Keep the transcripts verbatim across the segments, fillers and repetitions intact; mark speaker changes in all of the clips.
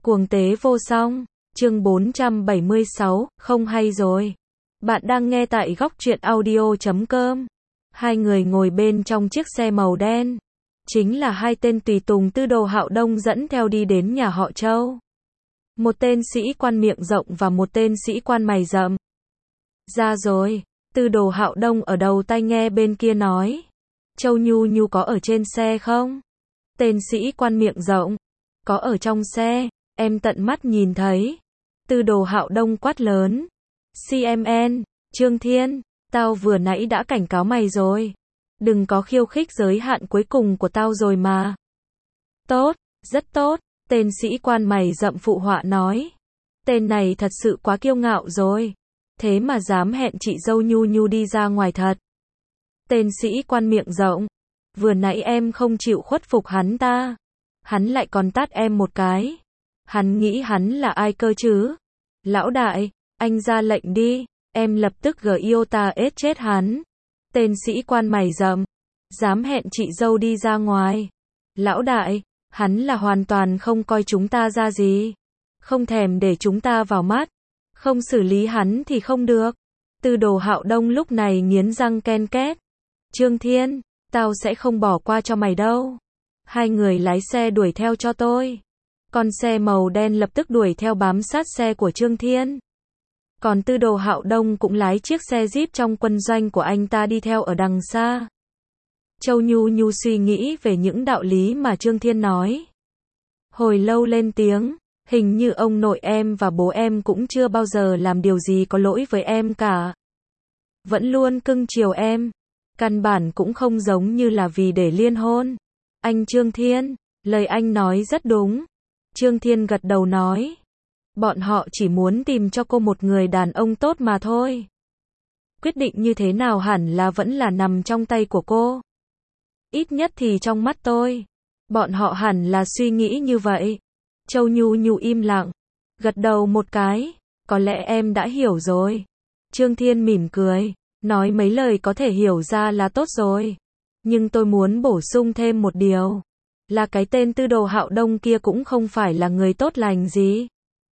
Speaker 1: Cuồng tế vô song, chương bốn trăm bảy mươi sáu, không hay rồi. Bạn đang nghe tại góc truyện audio chấm com. Hai người ngồi bên trong chiếc xe màu đen. Chính là hai tên tùy tùng Tư Đồ Hạo Đông dẫn theo đi đến nhà họ Châu. Một tên sĩ quan miệng rộng và một tên sĩ quan mày rậm. Ra rồi, Tư Đồ Hạo Đông ở đầu tai nghe bên kia nói. Châu Nhu Nhu có ở trên xe không? Tên sĩ quan miệng rộng. Có ở trong xe, em tận mắt nhìn thấy. Tư Đồ Hạo Đông quát lớn. xê em en, Trương Thiên, tao vừa nãy đã cảnh cáo mày rồi. Đừng có khiêu khích giới hạn cuối cùng của tao rồi mà. Tốt, rất tốt, tên sĩ quan mày rậm phụ họa nói. Tên này thật sự quá kiêu ngạo rồi. Thế mà dám hẹn chị dâu Nhu Nhu đi ra ngoài thật. Tên sĩ quan miệng rộng. Vừa nãy em không chịu khuất phục hắn ta. Hắn lại còn tát em một cái. Hắn nghĩ hắn là ai cơ chứ? Lão đại, anh ra lệnh đi, em lập tức gờ iota ết chết hắn. Tên sĩ quan mày rậm. Dám hẹn chị dâu đi ra ngoài. Lão đại, hắn là hoàn toàn không coi chúng ta ra gì. Không thèm để chúng ta vào mắt. Không xử lý hắn thì không được. Tư Đồ Hạo Đông lúc này nghiến răng ken két. Trương Thiên, tao sẽ không bỏ qua cho mày đâu. Hai người lái xe đuổi theo cho tôi. Con xe màu đen lập tức đuổi theo bám sát xe của Trương Thiên. Còn Tư Đồ Hạo Đông cũng lái chiếc xe Jeep trong quân doanh của anh ta đi theo ở đằng xa. Châu Nhu Nhu suy nghĩ về những đạo lý mà Trương Thiên nói. Hồi lâu lên tiếng, hình như ông nội em và bố em cũng chưa bao giờ làm điều gì có lỗi với em cả. Vẫn luôn cưng chiều em. Căn bản cũng không giống như là vì để liên hôn. Anh Trương Thiên, lời anh nói rất đúng. Trương Thiên gật đầu nói. Bọn họ chỉ muốn tìm cho cô một người đàn ông tốt mà thôi. Quyết định như thế nào hẳn là vẫn là nằm trong tay của cô. Ít nhất thì trong mắt tôi. Bọn họ hẳn là suy nghĩ như vậy. Châu Nhu Nhu im lặng. Gật đầu một cái. Có lẽ em đã hiểu rồi. Trương Thiên mỉm cười. Nói mấy lời có thể hiểu ra là tốt rồi. Nhưng tôi muốn bổ sung thêm một điều. Là cái tên Tư Đồ Hạo Đông kia cũng không phải là người tốt lành gì.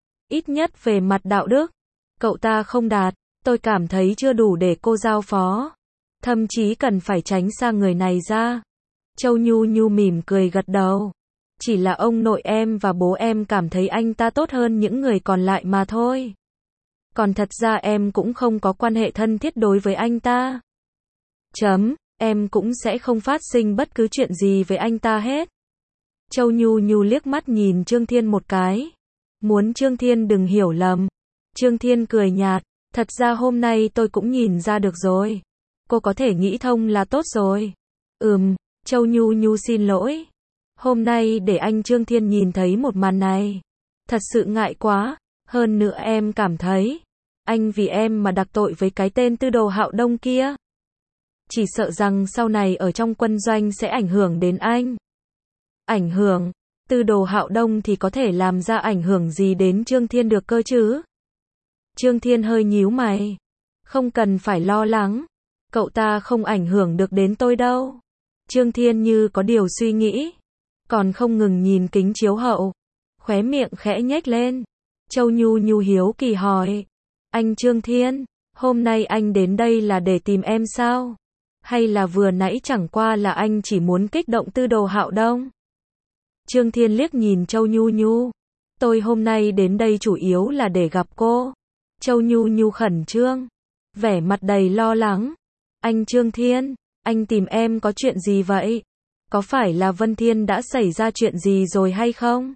Speaker 1: Ít nhất về mặt đạo đức. Cậu ta không đạt. Tôi cảm thấy chưa đủ để cô giao phó. Thậm chí cần phải tránh xa người này ra. Châu Nhu Nhu mỉm cười gật đầu. Chỉ là ông nội em và bố em cảm thấy anh ta tốt hơn những người còn lại mà thôi. Còn thật ra em cũng không có quan hệ thân thiết đối với anh ta. Chấm, em cũng sẽ không phát sinh bất cứ chuyện gì với anh ta hết. Châu Nhu Nhu liếc mắt nhìn Trương Thiên một cái. Muốn Trương Thiên đừng hiểu lầm. Trương Thiên cười nhạt. Thật ra hôm nay tôi cũng nhìn ra được rồi. Cô có thể nghĩ thông là tốt rồi. Ừm, Châu Nhu Nhu xin lỗi. Hôm nay để anh Trương Thiên nhìn thấy một màn này. Thật sự ngại quá. Hơn nữa em cảm thấy. Anh vì em mà đặc tội với cái tên Tư Đồ Hạo Đông kia. Chỉ sợ rằng sau này ở trong quân doanh sẽ ảnh hưởng đến anh. Ảnh hưởng? Tư Đồ Hạo Đông thì có thể làm ra ảnh hưởng gì đến Trương Thiên được cơ chứ? Trương Thiên hơi nhíu mày. Không cần phải lo lắng. Cậu ta không ảnh hưởng được đến tôi đâu. Trương Thiên như có điều suy nghĩ. Còn không ngừng nhìn kính chiếu hậu. Khóe miệng khẽ nhếch lên. Châu Nhu Nhu hiếu kỳ hỏi. Anh Trương Thiên, hôm nay anh đến đây là để tìm em sao? Hay là vừa nãy chẳng qua là anh chỉ muốn kích động Tư Đồ Hạo Đông? Trương Thiên liếc nhìn Châu Nhu Nhu. Tôi hôm nay đến đây chủ yếu là để gặp cô. Châu Nhu Nhu khẩn trương. Vẻ mặt đầy lo lắng. Anh Trương Thiên, anh tìm em có chuyện gì vậy? Có phải là Vân Thiên đã xảy ra chuyện gì rồi hay không?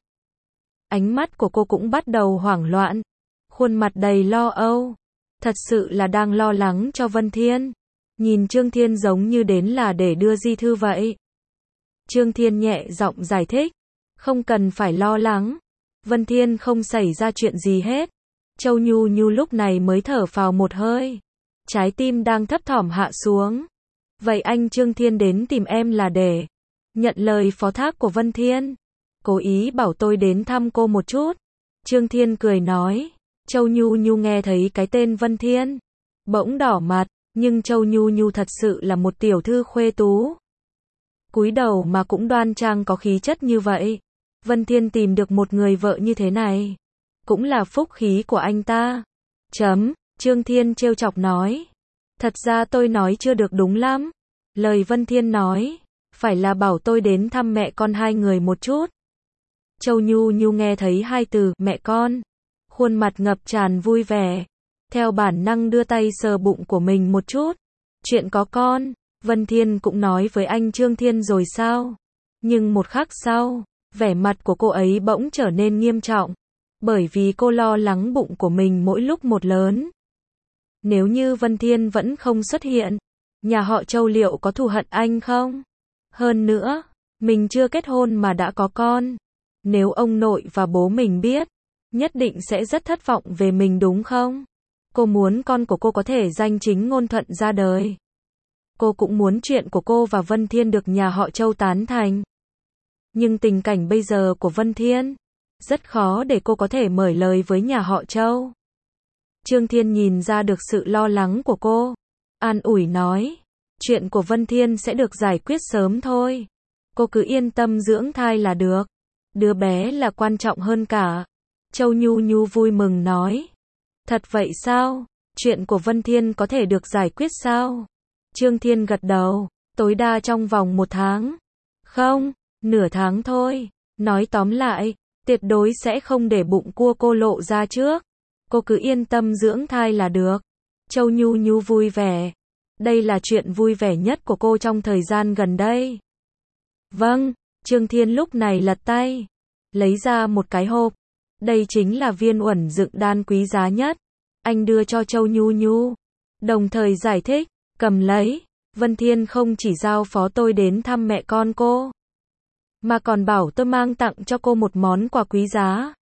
Speaker 1: Ánh mắt của cô cũng bắt đầu hoảng loạn. Khuôn mặt đầy lo âu. Thật sự là đang lo lắng cho Vân Thiên. Nhìn Trương Thiên giống như đến là để đưa di thư vậy. Trương Thiên nhẹ giọng giải thích. Không cần phải lo lắng. Vân Thiên không xảy ra chuyện gì hết. Châu Nhu Nhu lúc này mới thở phào một hơi. Trái tim đang thấp thỏm hạ xuống. Vậy anh Trương Thiên đến tìm em là để nhận lời phó thác của Vân Thiên. Cố ý bảo tôi đến thăm cô một chút. Trương Thiên cười nói. Châu Nhu Nhu nghe thấy cái tên Vân Thiên. Bỗng đỏ mặt. Nhưng Châu Nhu Nhu thật sự là một tiểu thư khuê tú. Cúi đầu mà cũng đoan trang có khí chất như vậy. Vân Thiên tìm được một người vợ như thế này, cũng là phúc khí của anh ta. Chấm, Trương Thiên trêu chọc nói. Thật ra tôi nói chưa được đúng lắm. Lời Vân Thiên nói, phải là bảo tôi đến thăm mẹ con hai người một chút. Châu Nhu Nhu nghe thấy hai từ mẹ con, khuôn mặt ngập tràn vui vẻ, theo bản năng đưa tay sờ bụng của mình một chút. Chuyện có con, Vân Thiên cũng nói với anh Trương Thiên rồi sao? Nhưng một khắc sau, vẻ mặt của cô ấy bỗng trở nên nghiêm trọng, bởi vì cô lo lắng bụng của mình mỗi lúc một lớn. Nếu như Vân Thiên vẫn không xuất hiện, nhà họ Châu liệu có thù hận anh không? Hơn nữa, mình chưa kết hôn mà đã có con. Nếu ông nội và bố mình biết, nhất định sẽ rất thất vọng về mình đúng không? Cô muốn con của cô có thể danh chính ngôn thuận ra đời. Cô cũng muốn chuyện của cô và Vân Thiên được nhà họ Châu tán thành. Nhưng tình cảnh bây giờ của Vân Thiên, rất khó để cô có thể mở lời với nhà họ Châu. Trương Thiên nhìn ra được sự lo lắng của cô, an ủi nói, chuyện của Vân Thiên sẽ được giải quyết sớm thôi. Cô cứ yên tâm dưỡng thai là được. Đứa bé là quan trọng hơn cả. Châu Nhu Nhu vui mừng nói. Thật vậy sao? Chuyện của Vân Thiên có thể được giải quyết sao? Trương Thiên gật đầu, tối đa trong vòng một tháng. Không, nửa tháng thôi. Nói tóm lại, tuyệt đối sẽ không để bụng cua cô lộ ra trước. Cô cứ yên tâm dưỡng thai là được. Châu Nhu Nhu vui vẻ. Đây là chuyện vui vẻ nhất của cô trong thời gian gần đây. Vâng, Trương Thiên lúc này lật tay, lấy ra một cái hộp. Đây chính là viên uẩn dựng đan quý giá nhất. Anh đưa cho Châu Nhu Nhu, đồng thời giải thích, cầm lấy. Vân Thiên không chỉ giao phó tôi đến thăm mẹ con cô, mà còn bảo tôi mang tặng cho cô một món quà quý giá.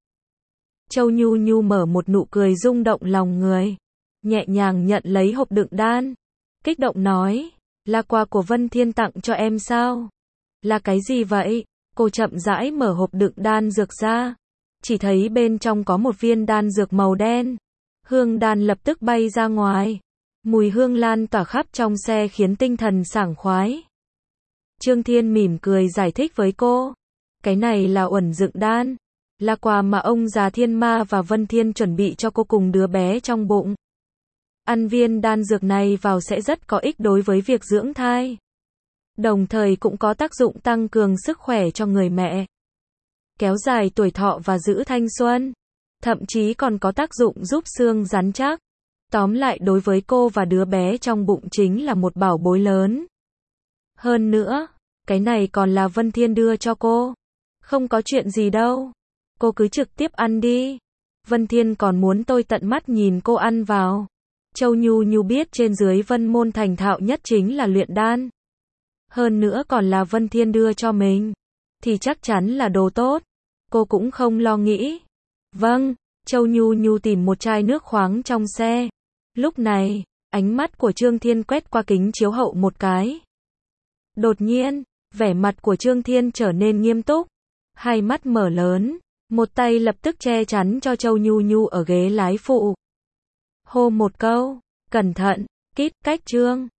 Speaker 1: Châu Nhu Nhu mở một nụ cười rung động lòng người, nhẹ nhàng nhận lấy hộp đựng đan, kích động nói, là quà của Vân Thiên tặng cho em sao? Là cái gì vậy? Cô chậm rãi mở hộp đựng đan dược ra, chỉ thấy bên trong có một viên đan dược màu đen. Hương đan lập tức bay ra ngoài, mùi hương lan tỏa khắp trong xe khiến tinh thần sảng khoái. Trương Thiên mỉm cười giải thích với cô, cái này là uẩn dựng đan, là quà mà ông già Thiên Ma và Vân Thiên chuẩn bị cho cô cùng đứa bé trong bụng. Ăn viên đan dược này vào sẽ rất có ích đối với việc dưỡng thai, đồng thời cũng có tác dụng tăng cường sức khỏe cho người mẹ, kéo dài tuổi thọ và giữ thanh xuân, thậm chí còn có tác dụng giúp xương rắn chắc. Tóm lại đối với cô và đứa bé trong bụng chính là một bảo bối lớn. Hơn nữa, cái này còn là Vân Thiên đưa cho cô. Không có chuyện gì đâu. Cô cứ trực tiếp ăn đi. Vân Thiên còn muốn tôi tận mắt nhìn cô ăn vào. Châu Nhu Nhu biết trên dưới Vân Môn thành thạo nhất chính là luyện đan. Hơn nữa còn là Vân Thiên đưa cho mình, thì chắc chắn là đồ tốt. Cô cũng không lo nghĩ. Vâng, Châu Nhu Nhu tìm một chai nước khoáng trong xe. Lúc này, ánh mắt của Trương Thiên quét qua kính chiếu hậu một cái. Đột nhiên, vẻ mặt của Trương Thiên trở nên nghiêm túc, hai mắt mở lớn, một tay lập tức che chắn cho Châu Nhu Nhu ở ghế lái phụ. Hô một câu, cẩn thận, kít cách Trương.